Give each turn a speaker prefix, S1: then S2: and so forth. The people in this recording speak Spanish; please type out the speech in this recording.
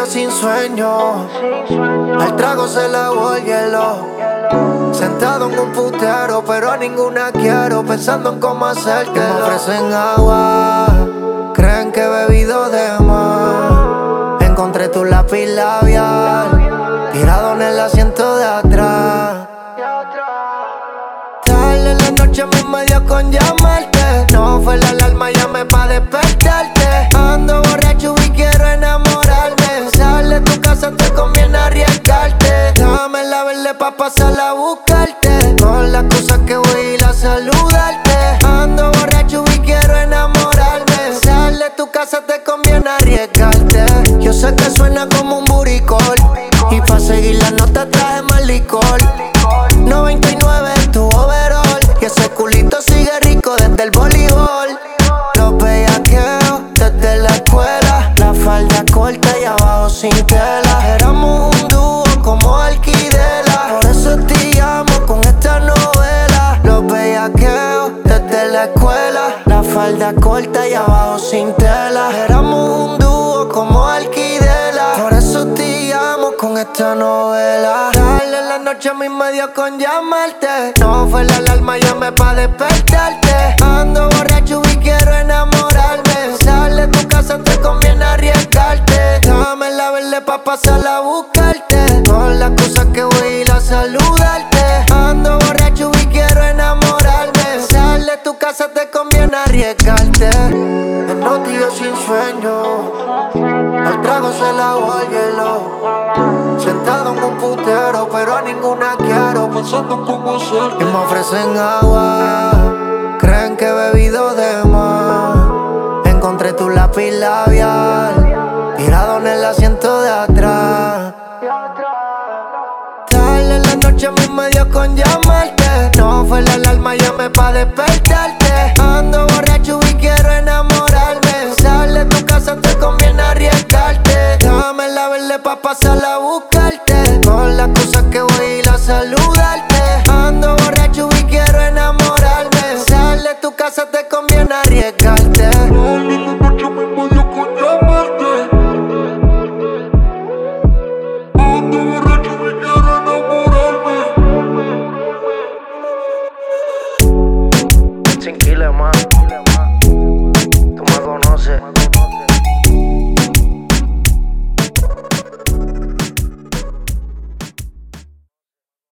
S1: días sin sueño, al trago se le el hielo. Sentado en un putero, pero a ninguna quiero, pensando en cómo hacerte. Me ofrecen agua, creen que he bebido de más. Encontré tu lápiz labial, tirado en el asiento de atrás. Tarde en la noche me dio con llamarte. No fue la alarma, llamé pa' despertarte. Ando borracho y quiero enamorarme. Sal de tu casa, te conviene arriesgarte. Dame la verde pa' pasar a buscarte. Con las cosas que voy a ir a saludarte. Ando borracho y quiero enamorarme. Sal de tu casa, te conviene arriesgarte. Yo sé que suena como un buricol, y pa' seguir la nota traje más licor. 99 en tu overall, y ese culito sigue rico desde el voleibol. Los bellaqueos desde la escuela, la falda corta y abajo sin tela. Éramos un dúo como Alquidela, por eso te llamo con esta novela. Los bellaqueos desde la escuela, la falda corta y abajo sin tela. Éramos un dúo como Alquidela, por eso te llamo con esta novela. Tarde en la noche a mí me dio con llamarte. No fue la alarma, llamé pa' despertarte. Ando borracho y quiero enamorarme. Sal de tu casa, te conviene arriesgarte. Dame la verde pa' pasar a buscarte. Con las cosas que voy a ir a saludarte. Ando borracho y quiero enamorarme. Sal de tu casa, te conviene arriesgarte. En los días sin sueño, al trago se le el hielo. Sentado en un putero, pero a ninguna quiero, pensando en cómo hacerte. Y me ofrecen agua, creen que he bebido de más. Encontré tu lápiz labial, tirado en el asiento de atrás. Tarde en la noche a mí me dio con llamarte. No fue la alarma, llamé pa' despertarte. Ando borracho y quiero enamorarme. Sal de tu casa, te conviene arriesgarte. Dame la verde pa' pasar a buscar.